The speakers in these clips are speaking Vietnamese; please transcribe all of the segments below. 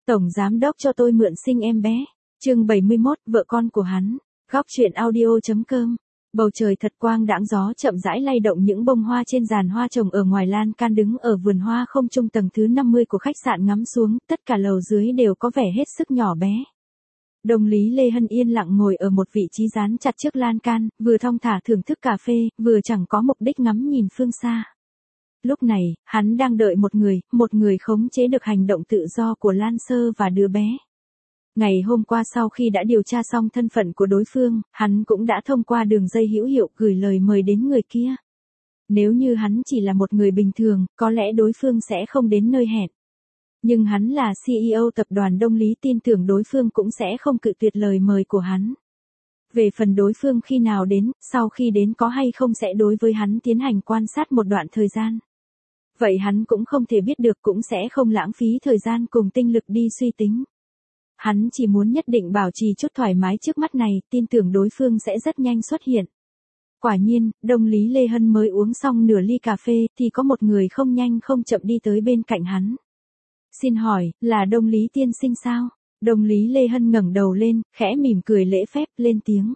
Tổng giám đốc cho tôi mượn sinh em bé. Chương 71, vợ con của hắn. Góc truyện audio.com. Bầu trời thật quang đãng, gió chậm rãi lay động những bông hoa trên giàn hoa trồng ở ngoài lan can. Đứng ở vườn hoa không trung tầng thứ 50 của khách sạn ngắm xuống, tất cả lầu dưới đều có vẻ hết sức nhỏ bé. Đồng Lý Lê Hân yên lặng ngồi ở một vị trí dán chặt trước lan can, vừa thong thả thưởng thức cà phê, vừa chẳng có mục đích ngắm nhìn phương xa. Lúc này, hắn đang đợi một người khống chế được hành động tự do của Lan Sơ và đứa bé. Ngày hôm qua sau khi đã điều tra xong thân phận của đối phương, hắn cũng đã thông qua đường dây hữu hiệu gửi lời mời đến người kia. Nếu như hắn chỉ là một người bình thường, có lẽ đối phương sẽ không đến nơi hẹn. Nhưng hắn là CEO tập đoàn Đông Lý, tin tưởng đối phương cũng sẽ không cự tuyệt lời mời của hắn. Về phần đối phương khi nào đến, sau khi đến có hay không sẽ đối với hắn tiến hành quan sát một đoạn thời gian. Vậy hắn cũng không thể biết được, cũng sẽ không lãng phí thời gian cùng tinh lực đi suy tính. Hắn chỉ muốn nhất định bảo trì chút thoải mái trước mắt này, tin tưởng đối phương sẽ rất nhanh xuất hiện. Quả nhiên, Đồng Lý Lê Hân mới uống xong nửa ly cà phê, thì có một người không nhanh không chậm đi tới bên cạnh hắn. Xin hỏi, là Đồng Lý tiên sinh sao? Đồng Lý Lê Hân ngẩng đầu lên, khẽ mỉm cười lễ phép, lên tiếng.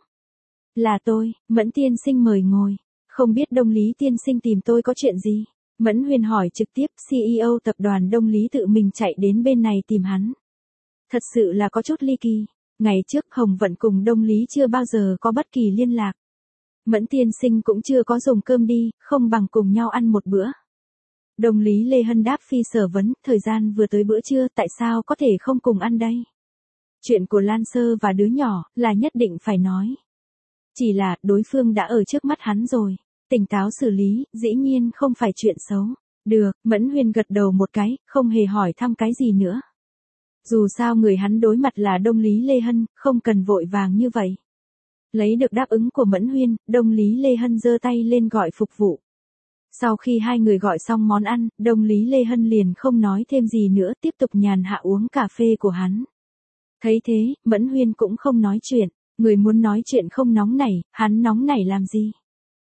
Là tôi, Mẫn tiên sinh mời ngồi. Không biết Đồng Lý tiên sinh tìm tôi có chuyện gì? Mẫn Huyền hỏi trực tiếp. CEO tập đoàn Đông Lý tự mình chạy đến bên này tìm hắn. Thật sự là có chút ly kỳ. Ngày trước Hồng Vận cùng Đông Lý chưa bao giờ có bất kỳ liên lạc. Mẫn tiên sinh cũng chưa có dùng cơm đi, không bằng cùng nhau ăn một bữa. Đồng Lý Lê Hân đáp phi sở vấn, thời gian vừa tới bữa trưa, tại sao có thể không cùng ăn đây? Chuyện của Lan Sơ và đứa nhỏ, là nhất định phải nói. Chỉ là, đối phương đã ở trước mắt hắn rồi. Tỉnh táo xử lý, dĩ nhiên không phải chuyện xấu. Được, Mẫn Huyền gật đầu một cái, không hề hỏi thăm cái gì nữa. Dù sao người hắn đối mặt là Đồng Lý Lê Hân, không cần vội vàng như vậy. Lấy được đáp ứng của Mẫn Huyền, Đồng Lý Lê Hân giơ tay lên gọi phục vụ. Sau khi hai người gọi xong món ăn, Đồng Lý Lê Hân liền không nói thêm gì nữa, tiếp tục nhàn hạ uống cà phê của hắn. Thấy thế, Mẫn Huyền cũng không nói chuyện. Người muốn nói chuyện không nóng nảy, hắn nóng nảy làm gì?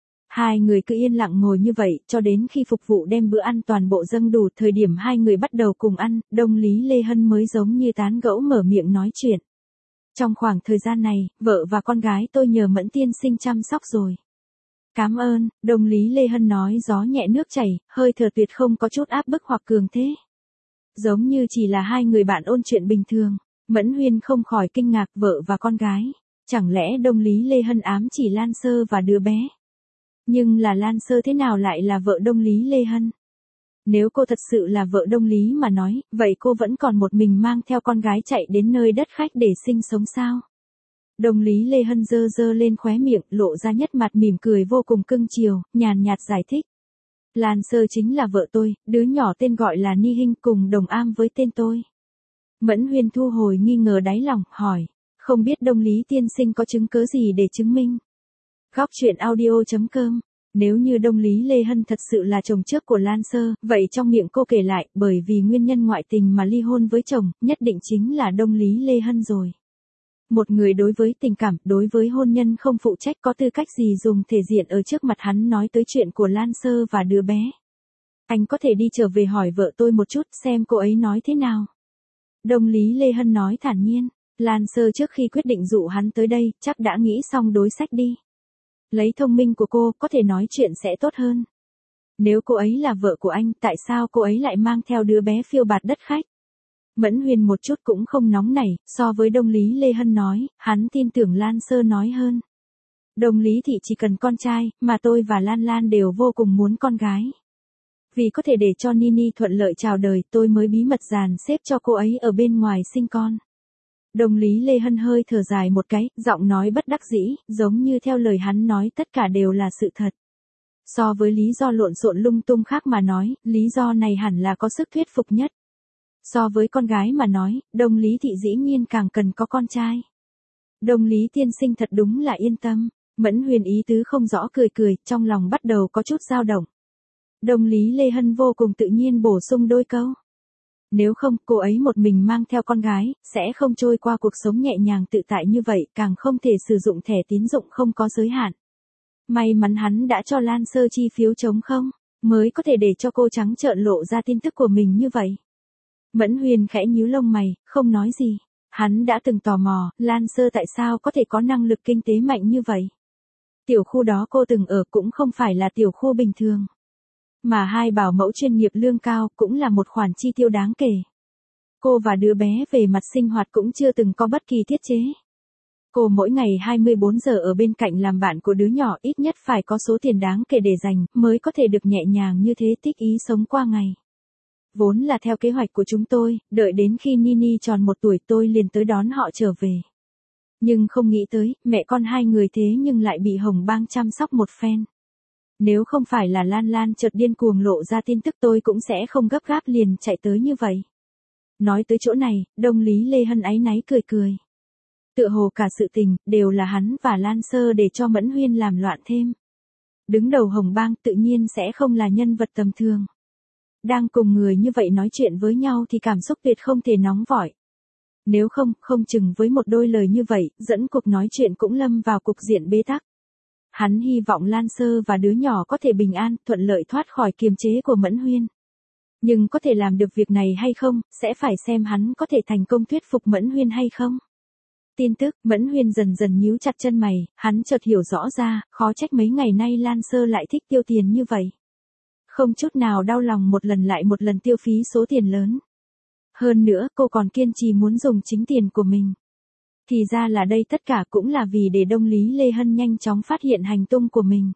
Hai người cứ yên lặng ngồi như vậy, cho đến khi phục vụ đem bữa ăn toàn bộ dâng đủ. Thời điểm hai người bắt đầu cùng ăn, Đồng Lý Lê Hân mới giống như tán gẫu mở miệng nói chuyện. Trong khoảng thời gian này, vợ và con gái tôi nhờ Mẫn tiên sinh chăm sóc rồi. Cảm ơn, Đồng Lý Lê Hân nói gió nhẹ nước chảy, hơi thở tuyệt không có chút áp bức hoặc cường thế. Giống như chỉ là hai người bạn ôn chuyện bình thường. Mẫn Huyền không khỏi kinh ngạc, vợ và con gái. Chẳng lẽ Đồng Lý Lê Hân ám chỉ Lan Sơ và đứa bé? Nhưng là Lan Sơ thế nào lại là vợ Đồng Lý Lê Hân? Nếu cô thật sự là vợ Đồng Lý mà nói, vậy cô vẫn còn một mình mang theo con gái chạy đến nơi đất khách để sinh sống sao? Đồng Lý Lê Hân giơ giơ lên khóe miệng, lộ ra nhất mặt mỉm cười vô cùng cưng chiều, nhàn nhạt giải thích. Lan Sơ chính là vợ tôi, đứa nhỏ tên gọi là Ni Hinh, cùng đồng am với tên tôi. Mẫn Huyền thu hồi nghi ngờ đáy lòng, hỏi. Không biết Đồng Lý tiên sinh có chứng cứ gì để chứng minh? Góc truyện audio.com. Nếu như Đồng Lý Lê Hân thật sự là chồng trước của Lan Sơ, vậy trong miệng cô kể lại, bởi vì nguyên nhân ngoại tình mà ly hôn với chồng, nhất định chính là Đồng Lý Lê Hân rồi. Một người đối với tình cảm, đối với hôn nhân không phụ trách, có tư cách gì dùng thể diện ở trước mặt hắn nói tới chuyện của Lan Sơ và đứa bé? Anh có thể đi trở về hỏi vợ tôi một chút, xem cô ấy nói thế nào. Đồng Lý Lê Hân nói thản nhiên. Lan Sơ trước khi quyết định dụ hắn tới đây, chắc đã nghĩ xong đối sách đi. Lấy thông minh của cô, có thể nói chuyện sẽ tốt hơn. Nếu cô ấy là vợ của anh, tại sao cô ấy lại mang theo đứa bé phiêu bạt đất khách? Mẫn Huyền một chút cũng không nóng nảy, so với Đồng Lý Lê Hân nói, hắn tin tưởng Lan Sơ nói hơn. Đồng Lý thị chỉ cần con trai, mà tôi và Lan Lan đều vô cùng muốn con gái. Vì có thể để cho Nini thuận lợi chào đời, tôi mới bí mật dàn xếp cho cô ấy ở bên ngoài sinh con. Đồng Lý Lê Hân hơi thở dài một cái, giọng nói bất đắc dĩ, giống như theo lời hắn nói tất cả đều là sự thật. So với lý do lộn xộn lung tung khác mà nói, lý do này hẳn là có sức thuyết phục nhất. So với con gái mà nói, Đồng Lý thị dĩ nhiên càng cần có con trai. Đồng Lý tiên sinh thật đúng là yên tâm. Mẫn Huyền ý tứ không rõ cười cười, trong lòng bắt đầu có chút dao động. Đồng Lý Lê Hân vô cùng tự nhiên bổ sung đôi câu. Nếu không, cô ấy một mình mang theo con gái, sẽ không trôi qua cuộc sống nhẹ nhàng tự tại như vậy, càng không thể sử dụng thẻ tín dụng không có giới hạn. May mắn hắn đã cho Lan Sơ chi phiếu trống không, mới có thể để cho cô trắng trợn lộ ra tin tức của mình như vậy. Mẫn Huyên khẽ nhíu lông mày, không nói gì. Hắn đã từng tò mò, Lan Sơ tại sao có thể có năng lực kinh tế mạnh như vậy. Tiểu khu đó cô từng ở cũng không phải là tiểu khu bình thường. Mà hai bảo mẫu chuyên nghiệp lương cao cũng là một khoản chi tiêu đáng kể. Cô và đứa bé về mặt sinh hoạt cũng chưa từng có bất kỳ tiết chế. Cô mỗi ngày 24 giờ ở bên cạnh làm bạn của đứa nhỏ, ít nhất phải có số tiền đáng kể để dành, mới có thể được nhẹ nhàng như thế tích ý sống qua ngày. Vốn là theo kế hoạch của chúng tôi, đợi đến khi Nini tròn 1 tuổi tôi liền tới đón họ trở về. Nhưng không nghĩ tới, mẹ con hai người thế nhưng lại bị Hồng Bang chăm sóc một phen. Nếu không phải là Lan Lan chợt điên cuồng lộ ra tin tức tôi cũng sẽ không gấp gáp liền chạy tới như vậy. Nói tới chỗ này, Đông Lý Lê Hân áy náy cười cười. Tựa hồ cả sự tình, đều là hắn và Lan Sơ để cho Mẫn Huyên làm loạn thêm. Đứng đầu Hồng Bang tự nhiên sẽ không là nhân vật tầm thường. Đang cùng người như vậy nói chuyện với nhau thì cảm xúc tuyệt không thể nóng vội. Nếu không chừng với một đôi lời như vậy, dẫn cuộc nói chuyện cũng lâm vào cục diện bế tắc. Hắn hy vọng Lan Sơ và đứa nhỏ có thể bình an, thuận lợi thoát khỏi kiềm chế của Mẫn Huyên. Nhưng có thể làm được việc này hay không, sẽ phải xem hắn có thể thành công thuyết phục Mẫn Huyên hay không. Tin tức, Mẫn Huyên dần dần nhíu chặt chân mày, hắn chợt hiểu rõ ra, khó trách mấy ngày nay Lan Sơ lại thích tiêu tiền như vậy. Không chút nào đau lòng một lần lại một lần tiêu phí số tiền lớn. Hơn nữa, cô còn kiên trì muốn dùng chính tiền của mình. Thì ra là đây tất cả cũng là vì để Đông Lý Lê Hân nhanh chóng phát hiện hành tung của mình.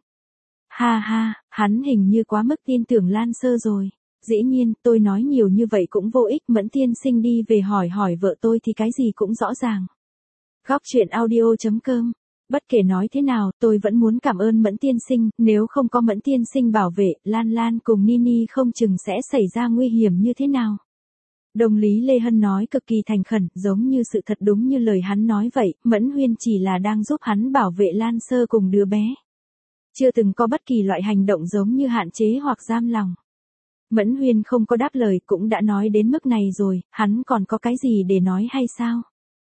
Ha ha, hắn hình như quá mức tin tưởng Lan Sơ rồi. Dĩ nhiên, tôi nói nhiều như vậy cũng vô ích, Mẫn tiên sinh đi về hỏi vợ tôi thì cái gì cũng rõ ràng. Góc truyện audio.com. Bất kể nói thế nào, tôi vẫn muốn cảm ơn Mẫn tiên sinh, nếu không có Mẫn tiên sinh bảo vệ, Lan Lan cùng Nini không chừng sẽ xảy ra nguy hiểm như thế nào. Đông Lý Lê Hân nói cực kỳ thành khẩn, giống như sự thật đúng như lời hắn nói vậy, Mẫn Huyên chỉ là đang giúp hắn bảo vệ Lan Sơ cùng đứa bé. Chưa từng có bất kỳ loại hành động giống như hạn chế hoặc giam lòng. Mẫn Huyên không có đáp lời, cũng đã nói đến mức này rồi, hắn còn có cái gì để nói hay sao?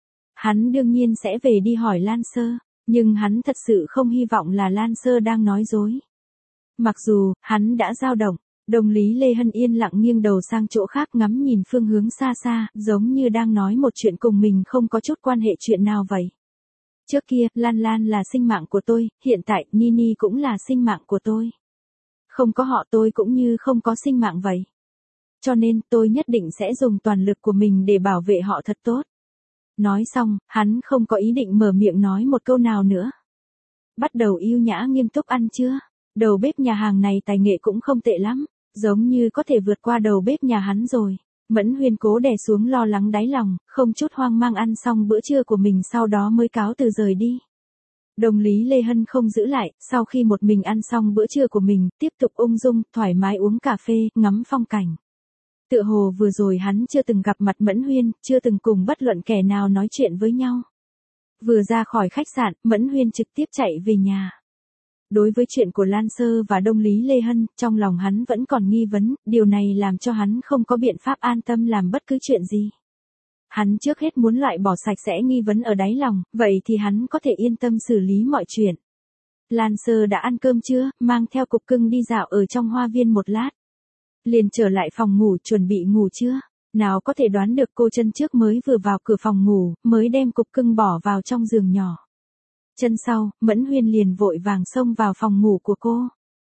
Hắn đương nhiên sẽ về đi hỏi Lan Sơ, nhưng hắn thật sự không hy vọng là Lan Sơ đang nói dối. Mặc dù, hắn đã dao động, Đông Lý Lê Hân yên lặng nghiêng đầu sang chỗ khác ngắm nhìn phương hướng xa xa, giống như đang nói một chuyện cùng mình không có chút quan hệ chuyện nào vậy. Trước kia, Lan Lan là sinh mạng của tôi, hiện tại, Nini cũng là sinh mạng của tôi. Không có họ tôi cũng như không có sinh mạng vậy. Cho nên, tôi nhất định sẽ dùng toàn lực của mình để bảo vệ họ thật tốt. Nói xong, hắn không có ý định mở miệng nói một câu nào nữa. Bắt đầu yêu nhã nghiêm túc ăn chưa? Đầu bếp nhà hàng này tài nghệ cũng không tệ lắm, giống như có thể vượt qua đầu bếp nhà hắn rồi. Mẫn Huyên cố đè xuống lo lắng đáy lòng, không chút hoang mang ăn xong bữa trưa của mình sau đó mới cáo từ rời đi. Đông Lý Lê Hân không giữ lại, sau khi một mình ăn xong bữa trưa của mình, tiếp tục ung dung, thoải mái uống cà phê, ngắm phong cảnh. Tựa hồ vừa rồi hắn chưa từng gặp mặt Mẫn Huyên, chưa từng cùng bất luận kẻ nào nói chuyện với nhau. Vừa ra khỏi khách sạn, Mẫn Huyên trực tiếp chạy về nhà. Đối với chuyện của Lan Sơ và Đông Lý Lê Hân, trong lòng hắn vẫn còn nghi vấn, điều này làm cho hắn không có biện pháp an tâm làm bất cứ chuyện gì. Hắn trước hết muốn loại bỏ sạch sẽ nghi vấn ở đáy lòng, vậy thì hắn có thể yên tâm xử lý mọi chuyện. Lan Sơ đã ăn cơm chưa, mang theo cục cưng đi dạo ở trong hoa viên một lát. Liền trở lại phòng ngủ chuẩn bị ngủ chưa? Nào có thể đoán được cô chân trước mới vừa vào cửa phòng ngủ, mới đem cục cưng bỏ vào trong giường nhỏ. Chân sau, Mẫn Huyên liền vội vàng xông vào phòng ngủ của cô.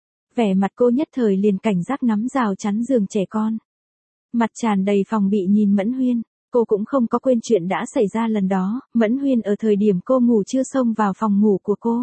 Vẻ mặt cô nhất thời liền cảnh giác nắm rào chắn giường trẻ con. Mặt tràn đầy phòng bị nhìn Mẫn Huyên, cô cũng không có quên chuyện đã xảy ra lần đó, Mẫn Huyên ở thời điểm cô ngủ chưa xông vào phòng ngủ của cô.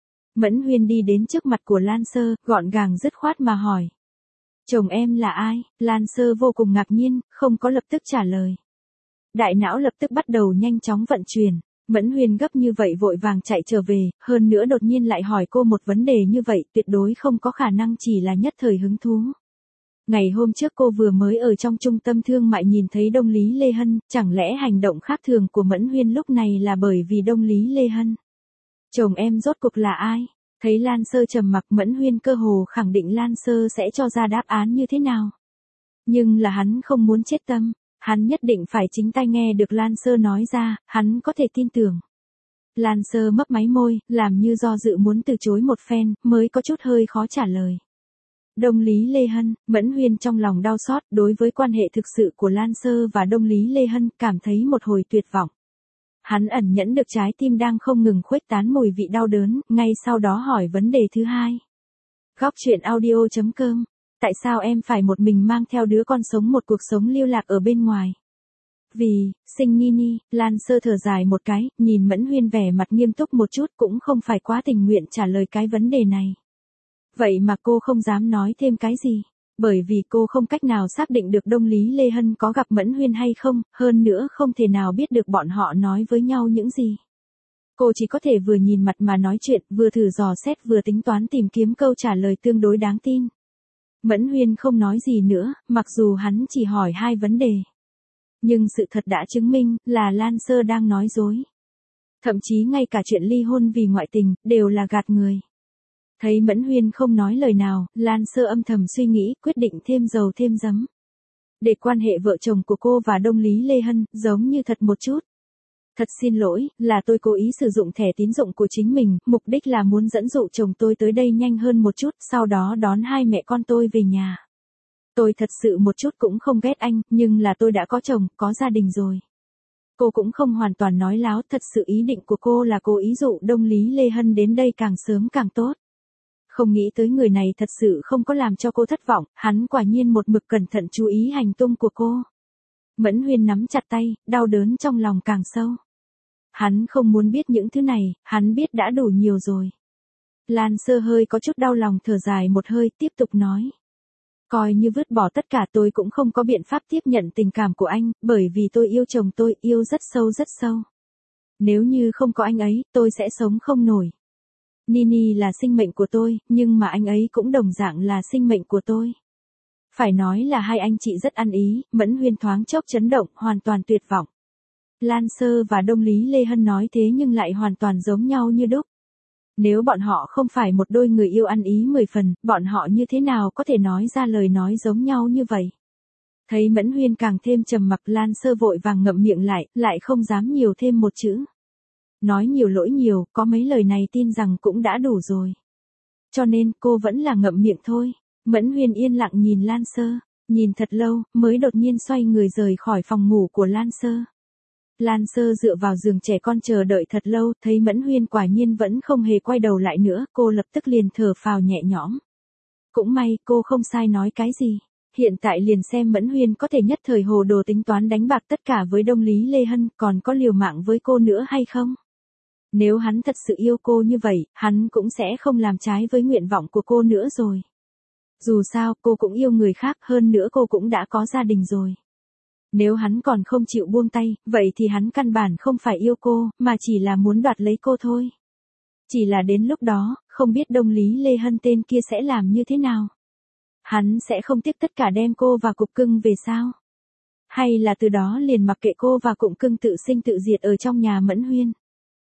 Mẫn Huyên đi đến trước mặt của Lan Sơ, gọn gàng dứt khoát mà hỏi. Chồng em là ai? Lan Sơ vô cùng ngạc nhiên, không có lập tức trả lời. Đại não lập tức bắt đầu nhanh chóng vận chuyển. Mẫn Huyên gấp như vậy vội vàng chạy trở về, hơn nữa đột nhiên lại hỏi cô một vấn đề như vậy, tuyệt đối không có khả năng chỉ là nhất thời hứng thú. Ngày hôm trước cô vừa mới ở trong trung tâm thương mại nhìn thấy Đông Lý Lê Hân, chẳng lẽ hành động khác thường của Mẫn Huyên lúc này là bởi vì Đông Lý Lê Hân? Chồng em rốt cuộc là ai? Thấy Lan Sơ trầm mặc, Mẫn Huyên cơ hồ khẳng định Lan Sơ sẽ cho ra đáp án như thế nào. Nhưng là hắn không muốn chết tâm, hắn nhất định phải chính tai nghe được Lan Sơ nói ra, hắn có thể tin tưởng. Lan Sơ mấp máy môi, làm như do dự muốn từ chối một phen, mới có chút hơi khó trả lời. Đông Lý Lê Hân, Mẫn Huyên trong lòng đau xót, đối với quan hệ thực sự của Lan Sơ và Đông Lý Lê Hân, cảm thấy một hồi tuyệt vọng. Hắn ẩn nhẫn được trái tim đang không ngừng khuếch tán mùi vị đau đớn, ngay sau đó hỏi vấn đề thứ hai. Góc truyện audio.com. Tại sao em phải một mình mang theo đứa con sống một cuộc sống lưu lạc ở bên ngoài? Vì, sinh Nini, Lan Sơ thở dài một cái, nhìn Mẫn Huyên vẻ mặt nghiêm túc một chút cũng không phải quá tình nguyện trả lời cái vấn đề này. Vậy mà cô không dám nói thêm cái gì. Bởi vì cô không cách nào xác định được Đông Lý Lê Hân có gặp Mẫn Huyên hay không, hơn nữa không thể nào biết được bọn họ nói với nhau những gì. Cô chỉ có thể vừa nhìn mặt mà nói chuyện, vừa thử dò xét vừa tính toán tìm kiếm câu trả lời tương đối đáng tin. Mẫn Huyên không nói gì nữa, mặc dù hắn chỉ hỏi hai vấn đề. Nhưng sự thật đã chứng minh là Lan Sơ đang nói dối. Thậm chí ngay cả chuyện ly hôn vì ngoại tình, đều là gạt người. Thấy Mẫn Huyên không nói lời nào, Lan Sơ âm thầm suy nghĩ, quyết định thêm dầu thêm giấm. Để quan hệ vợ chồng của cô và Đông Lý Lê Hân giống như thật một chút. Thật xin lỗi, là tôi cố ý sử dụng thẻ tín dụng của chính mình, mục đích là muốn dẫn dụ chồng tôi tới đây nhanh hơn một chút, sau đó đón hai mẹ con tôi về nhà. Tôi thật sự một chút cũng không ghét anh, nhưng là tôi đã có chồng, có gia đình rồi. Cô cũng không hoàn toàn nói láo, thật sự ý định của cô là cố ý dụ Đông Lý Lê Hân đến đây càng sớm càng tốt. Không nghĩ tới người này thật sự không có làm cho cô thất vọng, hắn quả nhiên một mực cẩn thận chú ý hành tung của cô. Mẫn Huyên nắm chặt tay, đau đớn trong lòng càng sâu. Hắn không muốn biết những thứ này, hắn biết đã đủ nhiều rồi. Lan Sơ hơi có chút đau lòng thở dài một hơi, tiếp tục nói. Coi như vứt bỏ tất cả tôi cũng không có biện pháp tiếp nhận tình cảm của anh, bởi vì tôi yêu chồng tôi, yêu rất sâu rất sâu. Nếu như không có anh ấy, tôi sẽ sống không nổi. Nini là sinh mệnh của tôi, nhưng mà anh ấy cũng đồng dạng là sinh mệnh của tôi. Phải nói là hai anh chị rất ăn ý, Mẫn Huyên thoáng chốc chấn động, hoàn toàn tuyệt vọng. Lan Sơ và Đông Lý Lê Hân nói thế nhưng lại hoàn toàn giống nhau như đúc. Nếu bọn họ không phải một đôi người yêu ăn ý 10 phần, bọn họ như thế nào có thể nói ra lời nói giống nhau như vậy? Thấy Mẫn Huyên càng thêm trầm mặc, Lan Sơ vội vàng ngậm miệng lại không dám nhiều thêm một chữ. Nói nhiều lỗi nhiều, có mấy lời này tin rằng cũng đã đủ rồi. Cho nên cô vẫn là ngậm miệng thôi. Mẫn Huyên yên lặng nhìn Lan Sơ, nhìn thật lâu, mới đột nhiên xoay người rời khỏi phòng ngủ của Lan Sơ. Lan Sơ dựa vào giường trẻ con chờ đợi thật lâu, thấy Mẫn Huyên quả nhiên vẫn không hề quay đầu lại nữa, cô lập tức liền thở phào nhẹ nhõm. Cũng may, cô không sai nói cái gì. Hiện tại liền xem Mẫn Huyên có thể nhất thời hồ đồ tính toán đánh bạc tất cả với Đông Lý Lê Hân, còn có liều mạng với cô nữa hay không? Nếu hắn thật sự yêu cô như vậy, hắn cũng sẽ không làm trái với nguyện vọng của cô nữa rồi. Dù sao, cô cũng yêu người khác, hơn nữa cô cũng đã có gia đình rồi. Nếu hắn còn không chịu buông tay, vậy thì hắn căn bản không phải yêu cô, mà chỉ là muốn đoạt lấy cô thôi. Chỉ là đến lúc đó, không biết Đông Lý Lê Hân tên kia sẽ làm như thế nào. Hắn sẽ không tiếc tất cả đem cô và cục cưng về sao? Hay là từ đó liền mặc kệ cô và cụm cưng tự sinh tự diệt ở trong nhà Mẫn Huyên?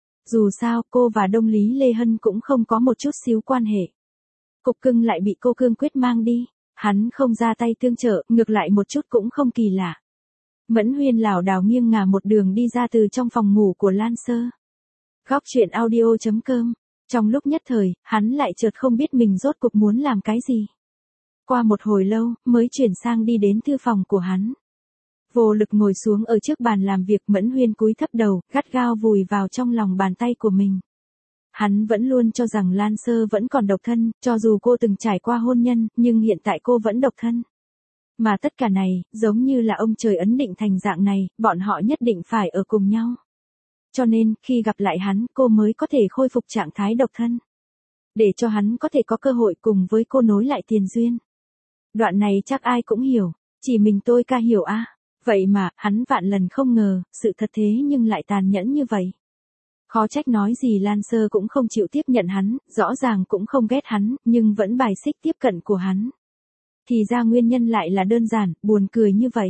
Dù sao, cô và Đông Lý Lê Hân cũng không có một chút xíu quan hệ. Cục cưng lại bị cô cương quyết mang đi. Hắn không ra tay tương trợ, ngược lại một chút cũng không kỳ lạ. Mẫn Huyên lảo đảo nghiêng ngả một đường đi ra từ trong phòng ngủ của Lan Sơ. Góc truyện audio.com. Trong lúc nhất thời, hắn lại chợt không biết mình rốt cuộc muốn làm cái gì. Qua một hồi lâu, mới chuyển sang đi đến thư phòng của hắn. Vô lực ngồi xuống ở trước bàn làm việc, Mẫn Huyên cúi thấp đầu, gắt gao vùi vào trong lòng bàn tay của mình. Hắn vẫn luôn cho rằng Lan Sơ vẫn còn độc thân, cho dù cô từng trải qua hôn nhân, nhưng hiện tại cô vẫn độc thân. Mà tất cả này, giống như là ông trời ấn định thành dạng này, bọn họ nhất định phải ở cùng nhau. Cho nên, khi gặp lại hắn, cô mới có thể khôi phục trạng thái độc thân. Để cho hắn có thể có cơ hội cùng với cô nối lại tiền duyên. Đoạn này chắc ai cũng hiểu, chỉ mình tôi ca hiểu a. Vậy mà, hắn vạn lần không ngờ, sự thật thế nhưng lại tàn nhẫn như vậy. Khó trách nói gì Lan Sơ cũng không chịu tiếp nhận hắn, rõ ràng cũng không ghét hắn, nhưng vẫn bài xích tiếp cận của hắn. Thì ra nguyên nhân lại là đơn giản, buồn cười như vậy.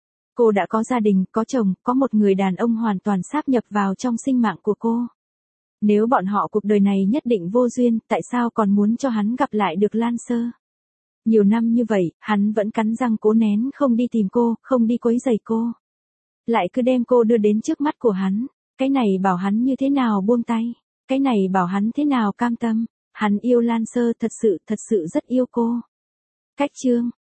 Cô đã có gia đình, có chồng, có một người đàn ông hoàn toàn sáp nhập vào trong sinh mạng của cô. Nếu bọn họ cuộc đời này nhất định vô duyên, tại sao còn muốn cho hắn gặp lại được Lan Sơ? Nhiều năm như vậy, hắn vẫn cắn răng cố nén không đi tìm cô, không đi quấy rầy cô. Lại cứ đem cô đưa đến trước mắt của hắn. Cái này bảo hắn như thế nào buông tay. Cái này bảo hắn thế nào cam tâm. Hắn yêu Lan Sơ thật sự rất yêu cô. Cách chương